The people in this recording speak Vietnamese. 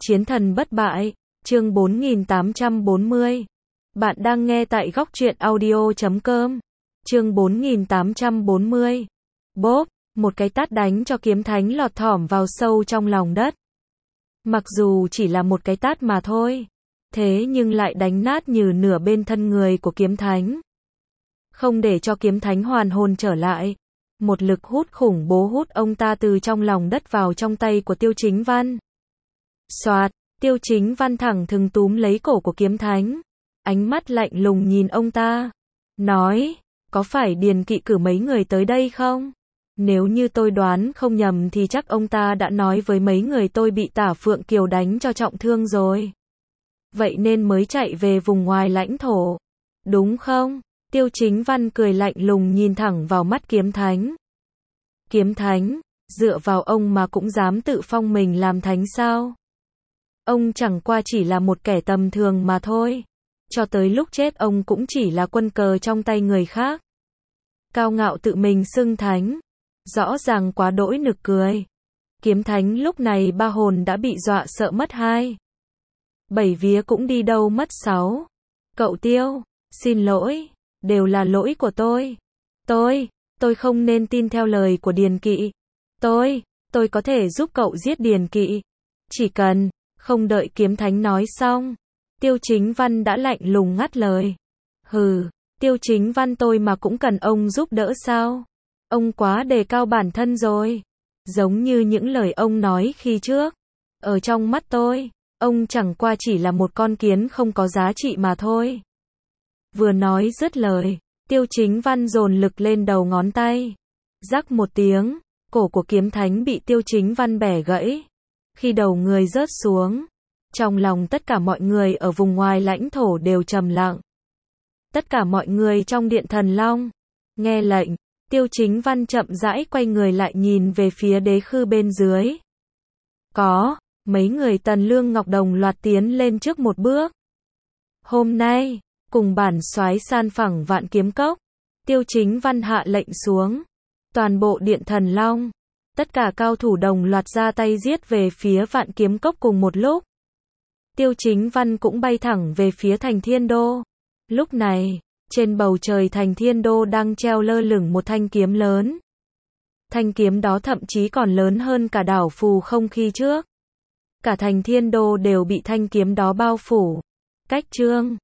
Chiến thần bất bại, chương 4840. Bạn đang nghe tại góc truyện audio.com. Chương 4840. Bốp, một cái tát đánh cho kiếm thánh lọt thỏm vào sâu trong lòng đất. Mặc dù chỉ là một cái tát mà thôi, thế nhưng lại đánh nát như nửa bên thân người của kiếm thánh. Không để cho kiếm thánh hoàn hồn trở lại, một lực hút khủng bố hút ông ta từ trong lòng đất vào trong tay của Tiêu Chính Văn. Soạt, Tiêu Chính Văn thẳng thừng túm lấy cổ của kiếm thánh, ánh mắt lạnh lùng nhìn ông ta, nói, có phải Điền Kỵ cử mấy người tới đây không? Nếu như tôi đoán không nhầm thì chắc ông ta đã nói với mấy người tôi bị Tả Phượng Kiều đánh cho trọng thương rồi. Vậy nên mới chạy về vùng ngoài lãnh thổ, đúng không? Tiêu Chính Văn cười lạnh lùng nhìn thẳng vào mắt kiếm thánh. Kiếm thánh, dựa vào ông mà cũng dám tự phong mình làm thánh sao? Ông chẳng qua chỉ là một kẻ tầm thường mà thôi. Cho tới lúc chết ông cũng chỉ là quân cờ trong tay người khác. Cao ngạo tự mình xưng thánh. Rõ ràng quá đỗi nực cười. Kiếm thánh lúc này ba hồn đã bị dọa sợ mất 2. 7 vía cũng đi đâu mất 6. Cậu Tiêu, xin lỗi, đều là lỗi của tôi. Tôi không nên tin theo lời của Điền Kỵ. Tôi có thể giúp cậu giết Điền Kỵ. Chỉ cần, không đợi kiếm thánh nói xong, Tiêu Chính Văn đã lạnh lùng ngắt lời. Hừ, Tiêu Chính Văn tôi mà cũng cần ông giúp đỡ sao? Ông quá đề cao bản thân rồi. Giống như những lời ông nói khi trước. Ở trong mắt tôi, ông chẳng qua chỉ là một con kiến không có giá trị mà thôi. Vừa nói dứt lời, Tiêu Chính Văn dồn lực lên đầu ngón tay. Rắc một tiếng, cổ của kiếm thánh bị Tiêu Chính Văn bẻ gãy. Khi đầu người rớt xuống, trong lòng tất cả mọi người ở vùng ngoài lãnh thổ đều trầm lặng. Tất cả mọi người trong Điện Thần Long nghe lệnh, Tiêu Chính Văn chậm rãi quay người lại nhìn về phía đế khư bên dưới. Có mấy người Tần Lương Ngọc đồng loạt tiến lên trước một bước. Hôm nay, cùng bản soái san phẳng Vạn Kiếm Cốc, Tiêu Chính Văn hạ lệnh xuống. Toàn bộ Điện Thần Long, tất cả cao thủ đồng loạt ra tay giết về phía Vạn Kiếm Cốc cùng một lúc. Tiêu Chính Văn cũng bay thẳng về phía thành Thiên Đô. Lúc này, trên bầu trời thành Thiên Đô đang treo lơ lửng một thanh kiếm lớn. Thanh kiếm đó thậm chí còn lớn hơn cả đảo Phù Không khi trước. Cả thành Thiên Đô đều bị thanh kiếm đó bao phủ. Cách Trương,